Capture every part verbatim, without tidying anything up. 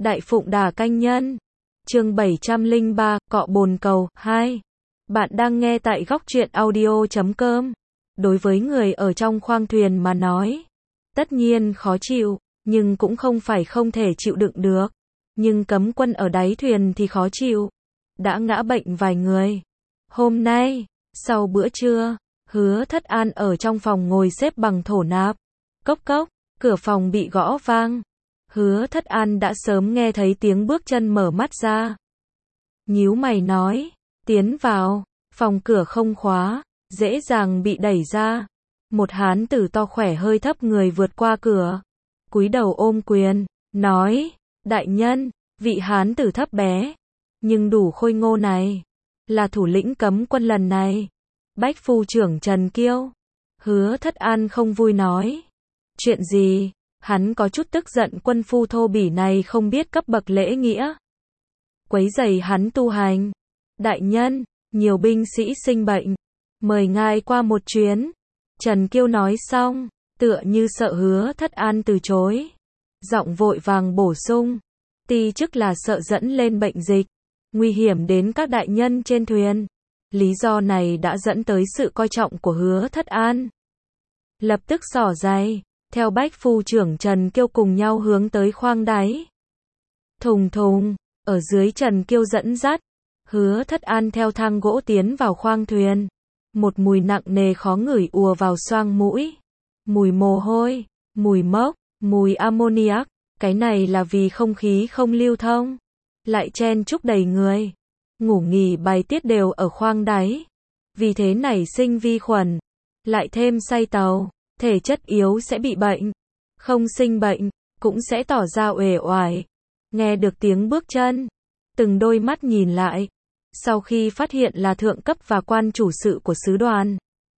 Đại Phụng Đà Canh Nhân. Chương bảy trăm lẻ ba, Cọ Bồn Cầu, hai. Bạn đang nghe tại góc truyện audio chấm com. Đối với người ở trong khoang thuyền mà nói, tất nhiên khó chịu, nhưng cũng không phải không thể chịu đựng được. Nhưng cấm quân ở đáy thuyền thì khó chịu. Đã ngã bệnh vài người. Hôm nay, sau bữa trưa, Hứa Thất An ở trong phòng ngồi xếp bằng thổ nạp. Cốc cốc, cửa phòng bị gõ vang. Hứa Thất An đã sớm nghe thấy tiếng bước chân mở mắt ra. Nhíu mày nói, tiến vào, phòng cửa không khóa, dễ dàng bị đẩy ra. Một hán tử to khỏe hơi thấp người vượt qua cửa, cúi đầu ôm quyền, nói, đại nhân, vị hán tử thấp bé, nhưng đủ khôi ngô này, là thủ lĩnh cấm quân lần này, Bách phu trưởng Trần Kiêu. Hứa Thất An không vui nói, chuyện gì? Hắn có chút tức giận quân phu thô bỉ này không biết cấp bậc lễ nghĩa, quấy rầy hắn tu hành. Đại nhân, nhiều binh sĩ sinh bệnh, mời ngài qua một chuyến. Trần Kiêu nói xong, tựa như sợ Hứa Thất An từ chối, giọng vội vàng bổ sung, ti chức là sợ dẫn lên bệnh dịch, nguy hiểm đến các đại nhân trên thuyền. Lý do này đã dẫn tới sự coi trọng của Hứa Thất An. Lập tức xỏ giày, theo Bách phu trưởng Trần Kiêu cùng nhau hướng tới khoang đáy. Thùng thùng, ở dưới Trần Kiêu dẫn dắt, Hứa Thất An theo thang gỗ tiến vào khoang thuyền. Một mùi nặng nề khó ngửi ùa vào xoang mũi. Mùi mồ hôi, mùi mốc, mùi ammoniac. Cái này là vì không khí không lưu thông, lại chen chúc đầy người. Ngủ nghỉ bài tiết đều ở khoang đáy, vì thế nảy sinh vi khuẩn. Lại thêm say tàu, thể chất yếu sẽ bị bệnh, không sinh bệnh, cũng sẽ tỏ ra uể oải. Nghe được tiếng bước chân, từng đôi mắt nhìn lại, sau khi phát hiện là thượng cấp và quan chủ sự của sứ đoàn.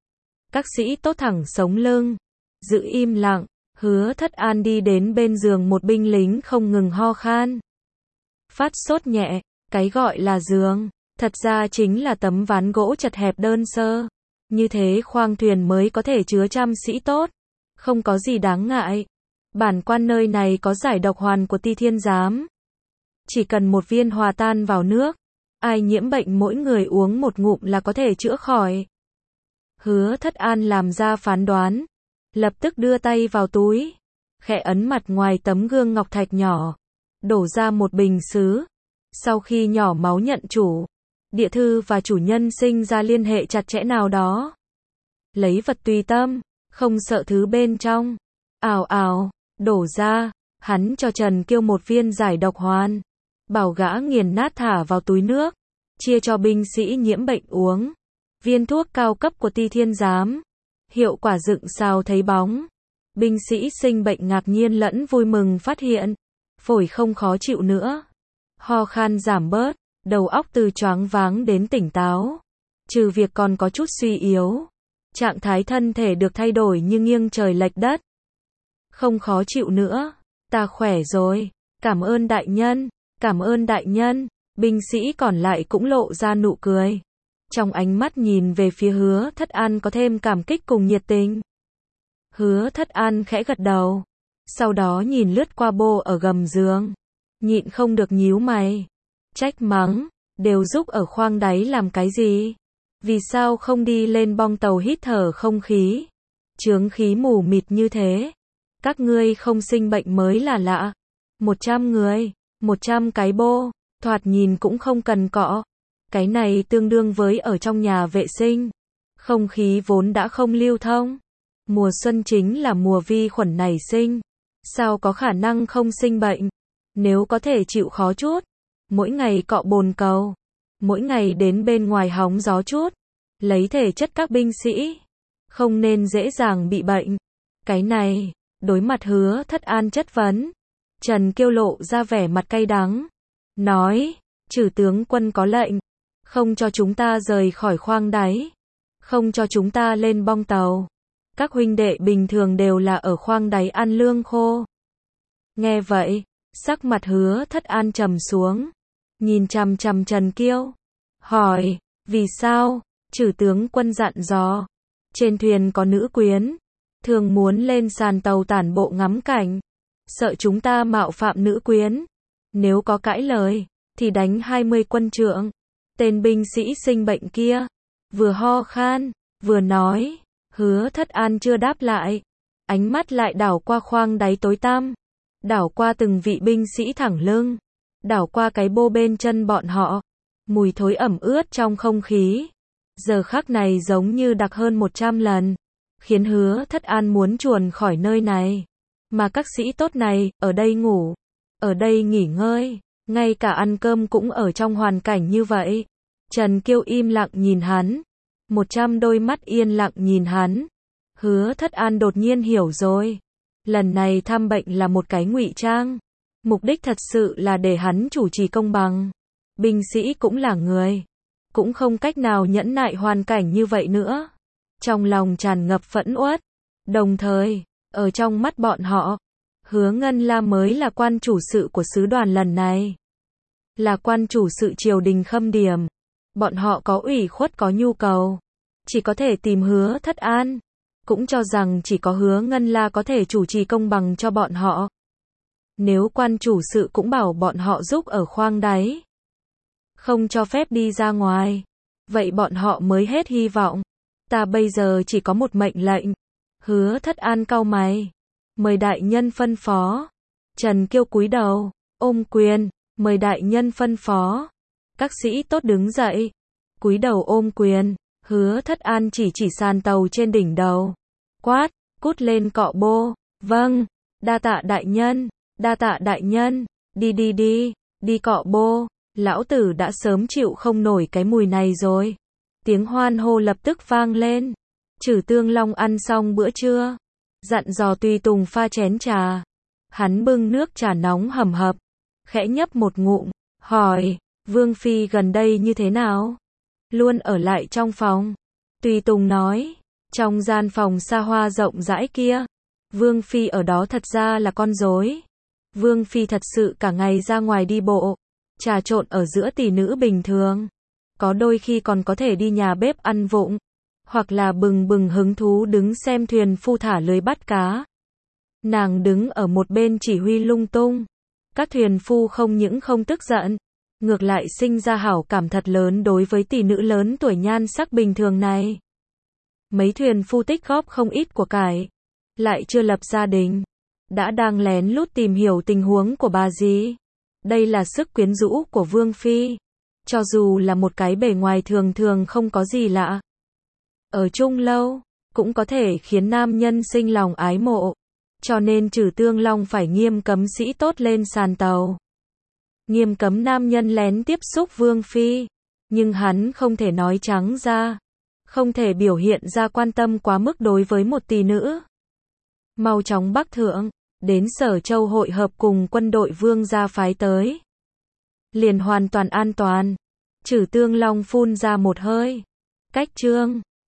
Các sĩ tốt thẳng sống lưng, giữ im lặng. Hứa Thất An đi đến bên giường một binh lính không ngừng ho khan, phát sốt nhẹ. Cái gọi là giường, thật ra chính là tấm ván gỗ chật hẹp đơn sơ. Như thế khoang thuyền mới có thể chứa trăm sĩ tốt. Không có gì đáng ngại. Bản quan nơi này có giải độc hoàn của Ti Thiên Giám. Chỉ cần một viên hòa tan vào nước, ai nhiễm bệnh mỗi người uống một ngụm là có thể chữa khỏi. Hứa Thất An làm ra phán đoán, lập tức đưa tay vào túi, khẽ ấn mặt ngoài tấm gương ngọc thạch nhỏ, đổ ra một bình sứ. Sau khi nhỏ máu nhận chủ, địa thư và chủ nhân sinh ra liên hệ chặt chẽ nào đó. Lấy vật tùy tâm, không sợ thứ bên trong. Ào ào, đổ ra, hắn cho Trần Kiêu một viên giải độc hoàn, bảo gã nghiền nát thả vào túi nước, chia cho binh sĩ nhiễm bệnh uống. Viên thuốc cao cấp của Ti Thiên Giám, hiệu quả dựng sao thấy bóng. Binh sĩ sinh bệnh ngạc nhiên lẫn vui mừng phát hiện, phổi không khó chịu nữa. Ho khan giảm bớt, đầu óc từ choáng váng đến tỉnh táo. Trừ việc còn có chút suy yếu, trạng thái thân thể được thay đổi như nghiêng trời lệch đất. Không khó chịu nữa, ta khỏe rồi, cảm ơn đại nhân, cảm ơn đại nhân. Binh sĩ còn lại cũng lộ ra nụ cười. Trong ánh mắt nhìn về phía Hứa Thất An có thêm cảm kích cùng nhiệt tình. Hứa Thất An khẽ gật đầu, sau đó nhìn lướt qua bô ở gầm giường, nhịn không được nhíu mày, trách mắng, đều giúp ở khoang đáy làm cái gì? Vì sao không đi lên bong tàu hít thở không khí? Chướng khí mù mịt như thế. Các ngươi không sinh bệnh mới là lạ. Một trăm người, một trăm cái bô, thoạt nhìn cũng không cần cọ. Cái này tương đương với ở trong nhà vệ sinh. Không khí vốn đã không lưu thông. Mùa xuân chính là mùa vi khuẩn nảy sinh. Sao có khả năng không sinh bệnh? Nếu có thể chịu khó chút, mỗi ngày cọ bồn cầu, mỗi ngày đến bên ngoài hóng gió chút, lấy thể chất các binh sĩ, không nên dễ dàng bị bệnh. Cái này, đối mặt Hứa Thất An chất vấn, Trần Kiêu lộ ra vẻ mặt cay đắng, nói, trừ tướng quân có lệnh, không cho chúng ta rời khỏi khoang đáy, không cho chúng ta lên bong tàu. Các huynh đệ bình thường đều là ở khoang đáy ăn lương khô. Nghe vậy, sắc mặt Hứa Thất An trầm xuống, nhìn chằm chằm Trần Kiêu, hỏi, vì sao? Trừ tướng quân dặn dò, trên thuyền có nữ quyến, thường muốn lên sàn tàu tản bộ ngắm cảnh, sợ chúng ta mạo phạm nữ quyến, Nếu có cãi lời, thì đánh hai mươi quân trượng. Tên binh sĩ sinh bệnh kia, vừa ho khan, vừa nói, Hứa Thất An chưa đáp lại. Ánh mắt lại đảo qua khoang đáy tối tăm, đảo qua từng vị binh sĩ thẳng lưng, đảo qua cái bô bên chân bọn họ. Mùi thối ẩm ướt trong không khí, giờ khắc này giống như đặc hơn một trăm lần, khiến Hứa Thất An muốn chuồn khỏi nơi này. Mà các sĩ tốt này, ở đây ngủ, ở đây nghỉ ngơi, ngay cả ăn cơm cũng ở trong hoàn cảnh như vậy. Trần Kiêu im lặng nhìn hắn, một trăm đôi mắt yên lặng nhìn hắn. Hứa Thất An đột nhiên hiểu rồi, lần này thăm bệnh là một cái ngụy trang, mục đích thật sự là để hắn chủ trì công bằng. Binh sĩ cũng là người, cũng không cách nào nhẫn nại hoàn cảnh như vậy nữa. Trong lòng tràn ngập phẫn uất, đồng thời, ở trong mắt bọn họ, Hứa Ngân La mới là quan chủ sự của sứ đoàn lần này, là quan chủ sự triều đình Khâm Điểm. Bọn họ có ủy khuất có nhu cầu, chỉ có thể tìm Hứa Thất An, cũng cho rằng chỉ có Hứa Ngân La có thể chủ trì công bằng cho bọn họ. Nếu quan chủ sự cũng bảo bọn họ giúp ở khoang đáy, không cho phép đi ra ngoài, vậy bọn họ mới hết hy vọng. Ta bây giờ chỉ có một mệnh lệnh. Hứa Thất An cau mày, mời đại nhân phân phó. Trần Kiêu cúi đầu, ôm quyền, mời đại nhân phân phó. Các sĩ tốt đứng dậy, cúi đầu ôm quyền. Hứa Thất An chỉ chỉ sàn tàu trên đỉnh đầu, quát, cút lên cọ bô. Vâng, đa tạ đại nhân, đa tạ đại nhân, đi đi đi, đi cọ bô. Lão tử đã sớm chịu không nổi cái mùi này rồi. Tiếng hoan hô lập tức vang lên. Trử Tương Long ăn xong bữa trưa, dặn dò tùy tùng pha chén trà. Hắn bưng nước trà nóng hầm hập, khẽ nhấp một ngụm, hỏi, Vương Phi gần đây như thế nào? Luôn ở lại trong phòng. Tùy tùng nói, trong gian phòng xa hoa rộng rãi kia, Vương Phi ở đó thật ra là con rối. Vương Phi thật sự cả ngày ra ngoài đi bộ, trà trộn ở giữa tỷ nữ bình thường. Có đôi khi còn có thể đi nhà bếp ăn vụng, hoặc là bừng bừng hứng thú đứng xem thuyền phu thả lưới bắt cá. Nàng đứng ở một bên chỉ huy lung tung. Các thuyền phu không những không tức giận, ngược lại sinh ra hảo cảm thật lớn đối với tỷ nữ lớn tuổi nhan sắc bình thường này. Mấy thuyền phu tích góp không ít của cải, lại chưa lập gia đình, đã đang lén lút tìm hiểu tình huống của bà dì. Đây là sức quyến rũ của Vương Phi, cho dù là một cái bề ngoài thường thường không có gì lạ, ở chung lâu, cũng có thể khiến nam nhân sinh lòng ái mộ. Cho nên Trử Tương Long phải nghiêm cấm sĩ tốt lên sàn tàu, nghiêm cấm nam nhân lén tiếp xúc Vương Phi. Nhưng hắn không thể nói trắng ra, không thể biểu hiện ra quan tâm quá mức đối với một tỷ nữ. Mau chóng bắc thượng, đến Sở Châu hội hợp cùng quân đội Vương gia phái tới, liền hoàn toàn an toàn. Trử Tương Long phun ra một hơi. Cách chương